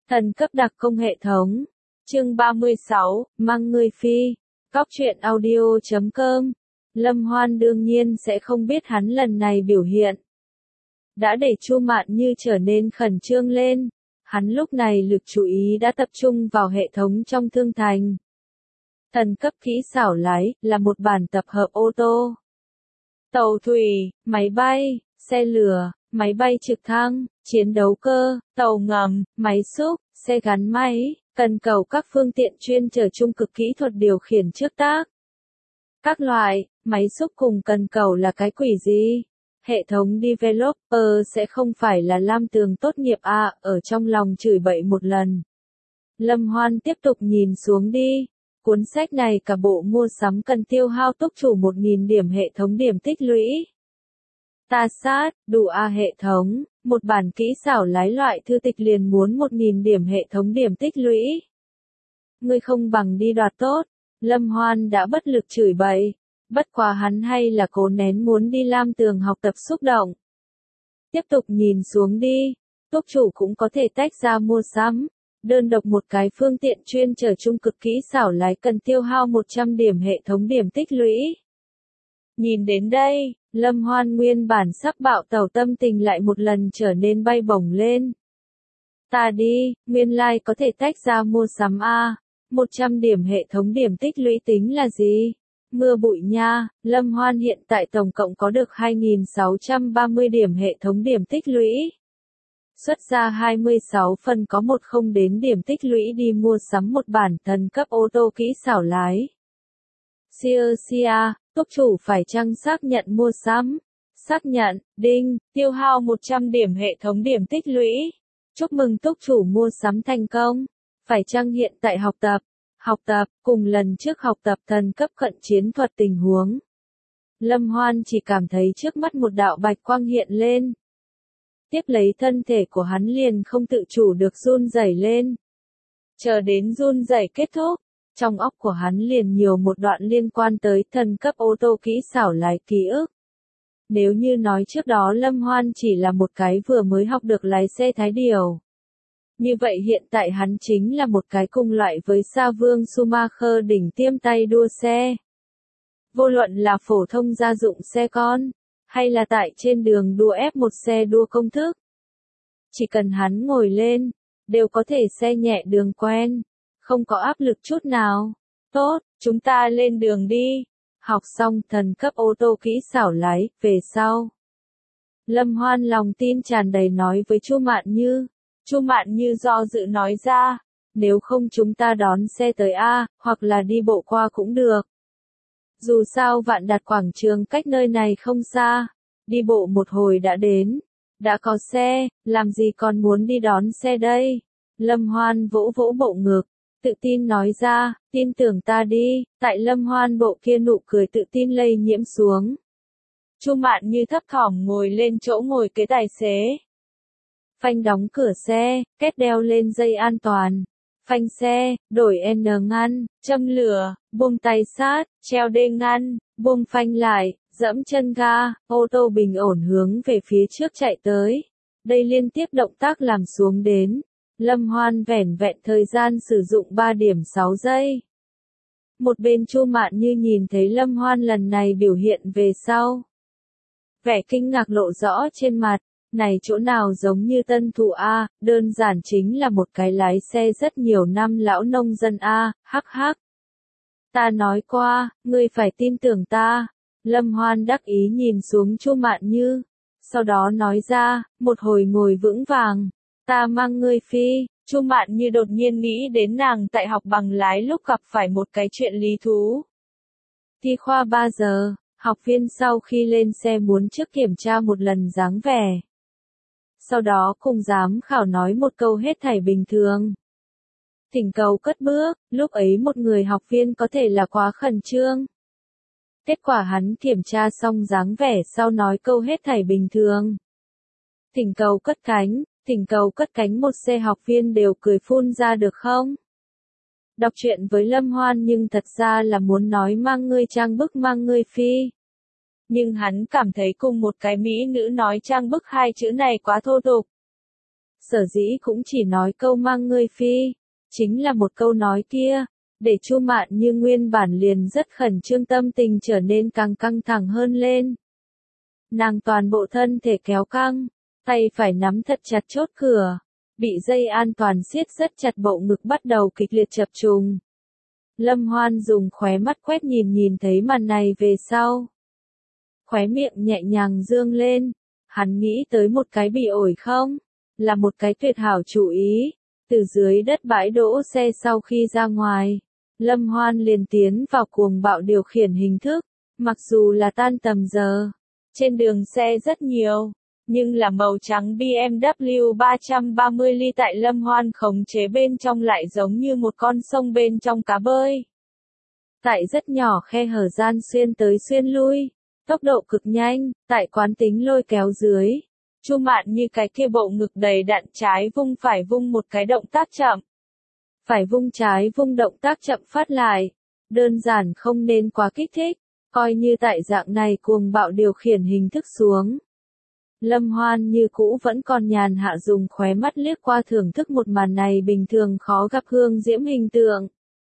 Thần cấp đặc công hệ thống. Chương 36, mang người phi. Cóc truyện audio.com. Lâm Hoan đương nhiên sẽ không biết hắn lần này biểu hiện. Đã để Chu Mạn Như trở nên khẩn trương lên. Hắn lúc này lực chú ý đã tập trung vào hệ thống trong thương thành. Thần cấp kỹ xảo lái là một bản tập hợp ô tô, tàu thủy, máy bay, xe lửa, máy bay trực thăng, chiến đấu cơ, tàu ngầm, máy xúc, xe gắn máy, cần cầu các phương tiện chuyên chở trung cực kỹ thuật điều khiển trước tác. Các loại, máy xúc cùng cần cầu là cái quỷ gì? Hệ thống developer sẽ không phải là Lam Tường tốt nghiệp à, ở trong lòng chửi bậy một lần. Lâm Hoan tiếp tục nhìn xuống đi. Cuốn sách này cả bộ mua sắm cần tiêu hao túc chủ 1.000 điểm hệ thống điểm tích lũy. Ta sát, đủ à hệ thống, một bản kỹ xảo lái loại thư tịch liền muốn 1.000 điểm hệ thống điểm tích lũy. Ngươi không bằng đi đoạt tốt. Lâm Hoan đã bất lực chửi bậy. Bất quá hắn hay là cố nén muốn đi Lam Tường học tập xúc động. Tiếp tục nhìn xuống đi. Túc chủ cũng có thể tách ra mua sắm. Đơn độc một cái phương tiện chuyên chở trung cực kỹ xảo lái cần tiêu hao 100 điểm hệ thống điểm tích lũy. Nhìn đến đây, Lâm Hoan nguyên bản sắc bạo tẩu tâm tình lại một lần trở nên bay bổng lên. Ta đi, nguyên lai có thể tách ra mua sắm a. 100 điểm hệ thống điểm tích lũy tính là gì? Mưa bụi nha, Lâm Hoan hiện tại tổng cộng có được 2.630 điểm hệ thống điểm tích lũy. Xuất ra 26 phần có một không đến điểm tích lũy đi mua sắm một bản thần cấp ô tô kỹ xảo lái. Sia, túc chủ phải chăng xác nhận mua sắm? Xác nhận, đinh, tiêu hao 100 điểm hệ thống điểm tích lũy. Chúc mừng túc chủ mua sắm thành công. Phải chăng hiện tại học tập, cùng lần trước học tập thần cấp cận chiến thuật tình huống. Lâm Hoan chỉ cảm thấy trước mắt một đạo bạch quang hiện lên. Tiếp lấy thân thể của hắn liền không tự chủ được run rẩy lên. Chờ đến run rẩy kết thúc, trong óc của hắn liền nhiều một đoạn liên quan tới thần cấp ô tô kỹ xảo lái ký ức. Nếu như nói trước đó Lâm Hoan chỉ là một cái vừa mới học được lái xe thái điều. Như vậy hiện tại hắn chính là một cái cùng loại với Sa Vương Schumacher đỉnh tiêm tay đua xe. Vô luận là phổ thông gia dụng xe con, hay là tại trên đường đua F1 xe đua công thức. Chỉ cần hắn ngồi lên, đều có thể xe nhẹ đường quen, không có áp lực chút nào. Tốt, chúng ta lên đường đi. Học xong thần cấp ô tô kỹ xảo lái, về sau. Lâm Hoan lòng tin tràn đầy nói với Chu Mạn Như. Chu Mạn Như do dự nói ra, nếu không chúng ta đón xe tới A, hoặc là đi bộ qua cũng được. Dù sao Vạn Đạt quảng trường cách nơi này không xa, đi bộ một hồi đã đến, đã có xe, làm gì còn muốn đi đón xe đây? Lâm Hoan vỗ vỗ bộ ngực, tự tin nói ra, tin tưởng ta đi, tại Lâm Hoan bộ kia nụ cười tự tin lây nhiễm xuống. Chu Mạn Như thấp thỏm ngồi lên chỗ ngồi kế tài xế. Phanh đóng cửa xe, kết đeo lên dây an toàn. Phanh xe, đổi N ngăn, châm lửa, buông tay sát, treo đê ngăn, buông phanh lại, dẫm chân ga, ô tô bình ổn hướng về phía trước chạy tới. Đây liên tiếp động tác làm xuống đến. Lâm Hoan vẻn vẹn thời gian sử dụng 3 điểm 6 giây. Một bên Chu Mạn Như nhìn thấy Lâm Hoan lần này biểu hiện về sau. Vẻ kinh ngạc lộ rõ trên mặt. Này chỗ nào giống như tân thủ A, đơn giản chính là một cái lái xe rất nhiều năm lão nông dân A, hắc hắc. Ta nói qua, ngươi phải tin tưởng ta. Lâm Hoan đắc ý nhìn xuống Chu Mạn Như. Sau đó nói ra, một hồi ngồi vững vàng. Ta mang ngươi phi. Chu Mạn Như đột nhiên nghĩ đến nàng tại học bằng lái lúc gặp phải một cái chuyện lý thú. Thi khoa 3 giờ, học viên sau khi lên xe muốn trước kiểm tra một lần dáng vẻ. Sau đó cùng giám khảo nói một câu hết thảy bình thường. Thỉnh cầu cất bước, lúc ấy một người học viên có thể là quá khẩn trương. Kết quả hắn kiểm tra xong dáng vẻ sau nói câu hết thảy bình thường. Thỉnh cầu cất cánh một xe học viên đều cười phun ra được không? Đọc truyện với Lâm Hoan nhưng thật ra là muốn nói mang ngươi trang bức mang ngươi phi. Nhưng hắn cảm thấy cùng một cái mỹ nữ nói trang bức hai chữ này quá thô tục. sở dĩ cũng chỉ nói câu mang ngươi phi, chính là một câu nói kia, để Chu Mạn Như nguyên bản liền rất khẩn trương tâm tình trở nên càng căng thẳng hơn lên. Nàng toàn bộ thân thể kéo căng, tay phải nắm thật chặt chốt cửa, bị dây an toàn siết rất chặt bộ ngực bắt đầu kịch liệt chập trùng. Lâm Hoan dùng khóe mắt quét nhìn thấy màn này về sau. Khóe miệng nhẹ nhàng dương lên, hắn nghĩ tới một cái bị ổi không, là một cái tuyệt hảo chủ ý. Từ dưới đất bãi đỗ xe sau khi ra ngoài, Lâm Hoan liền tiến vào cuồng bạo điều khiển hình thức, mặc dù là tan tầm giờ, trên đường xe rất nhiều, nhưng là màu trắng BMW 330 ly tại Lâm Hoan khống chế bên trong lại giống như một con sông bên trong cá bơi. Tại rất nhỏ khe hở gian xuyên tới xuyên lui, tốc độ cực nhanh, tại quán tính lôi kéo dưới. Chu Mạn Như cái kia bộ ngực đầy đặn trái vung phải vung một cái động tác chậm. Phải vung trái vung động tác chậm phát lại. Đơn giản không nên quá kích thích, coi như tại dạng này cuồng bạo điều khiển hình thức xuống. Lâm Hoan như cũ vẫn còn nhàn hạ dùng khóe mắt liếc qua thưởng thức một màn này bình thường khó gặp hương diễm hình tượng.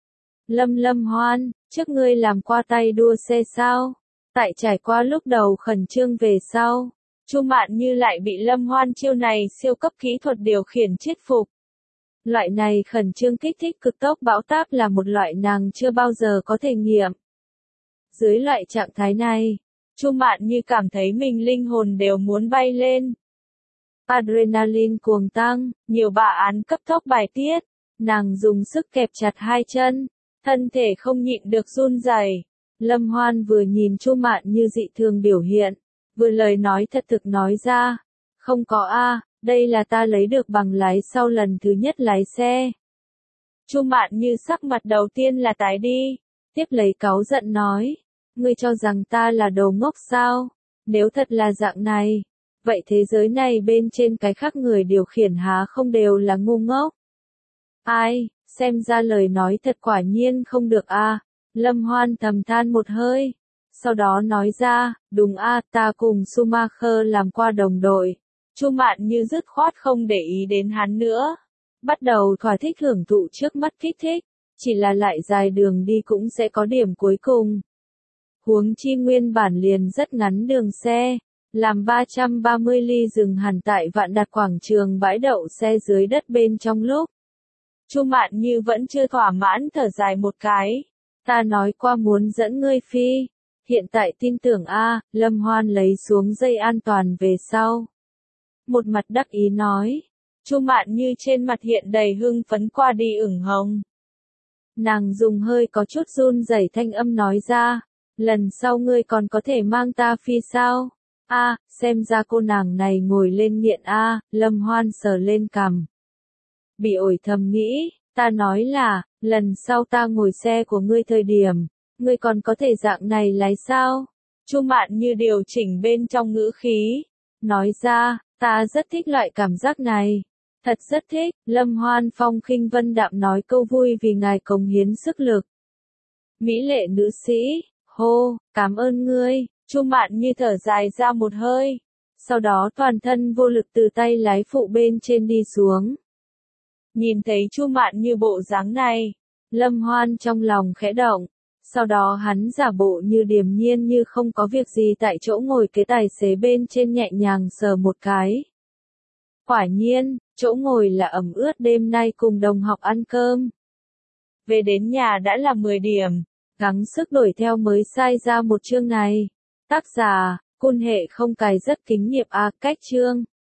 Lâm Hoan, trước ngươi làm qua tay đua xe sao? Tại trải qua lúc đầu khẩn trương về sau, Chu Mạn Như lại bị Lâm Hoan chiêu này siêu cấp kỹ thuật điều khiển chết phục. Loại này khẩn trương kích thích cực tốc bão táp là một loại nàng chưa bao giờ có thể nghiệm. Dưới loại trạng thái này, Chu Mạn Như cảm thấy mình linh hồn đều muốn bay lên. Adrenaline cuồng tăng, nhiều bạ án cấp tốc bài tiết, nàng dùng sức kẹp chặt hai chân, thân thể không nhịn được run rẩy. Lâm Hoan vừa nhìn Chu Mạn Như dị thường biểu hiện, vừa lời nói thật thực nói ra, không có a, đây là ta lấy được bằng lái sau lần thứ nhất lái xe. Chu Mạn Như sắc mặt đầu tiên là tái đi, tiếp lấy cáu giận nói, ngươi cho rằng ta là đồ ngốc sao? Nếu thật là dạng này, vậy thế giới này bên trên cái khác người điều khiển há không đều là ngu ngốc? Ai, xem ra lời nói thật quả nhiên không được a. Lâm Hoan thầm than một hơi, sau đó nói ra, đúng a, ta cùng Schumacher làm qua đồng đội. Chu Mạn Như dứt khoát không để ý đến hắn nữa, bắt đầu thỏa thích hưởng thụ trước mắt kích thích, chỉ là lại dài đường đi cũng sẽ có điểm cuối cùng. Huống chi nguyên bản liền rất ngắn đường xe, làm 330 ly dừng hẳn tại Vạn Đạt quảng trường bãi đậu xe dưới đất bên trong lúc. Chu Mạn Như vẫn chưa thỏa mãn thở dài một cái. Ta nói qua muốn dẫn ngươi phi, hiện tại tin tưởng a. Lâm Hoan lấy xuống dây an toàn về sau. Một mặt đắc ý nói, Chu Mạn Như trên mặt hiện đầy hưng phấn qua đi ửng hồng. Nàng dùng hơi có chút run rẩy thanh âm nói ra, lần sau ngươi còn có thể mang ta phi sao? A, xem ra cô nàng này ngồi lên nghiện a. Lâm Hoan sờ lên cằm. Bị ổi thầm nghĩ, ta nói là, lần sau ta ngồi xe của ngươi thời điểm, ngươi còn có thể dạng này lái sao? Chu Mạn Như điều chỉnh bên trong ngữ khí, nói ra, ta rất thích loại cảm giác này. Thật rất thích, Lâm Hoan phong khinh vân đạm nói câu vui vì ngài cống hiến sức lực. Mỹ lệ nữ sĩ, hô, cảm ơn ngươi. Chu Mạn Như thở dài ra một hơi, sau đó toàn thân vô lực từ tay lái phụ bên trên đi xuống. Nhìn thấy Chu Mạn Như bộ dáng này, Lâm Hoan trong lòng khẽ động, sau đó hắn giả bộ như điềm nhiên như không có việc gì tại chỗ ngồi kế tài xế bên trên nhẹ nhàng sờ một cái. Quả nhiên, chỗ ngồi là ẩm ướt đêm nay cùng đồng học ăn cơm. Về đến nhà đã là 10 điểm, gắng sức đổi theo mới sai ra một chương này. Tác giả, Côn Hệ không cài rất kính nghiệp a, cách chương.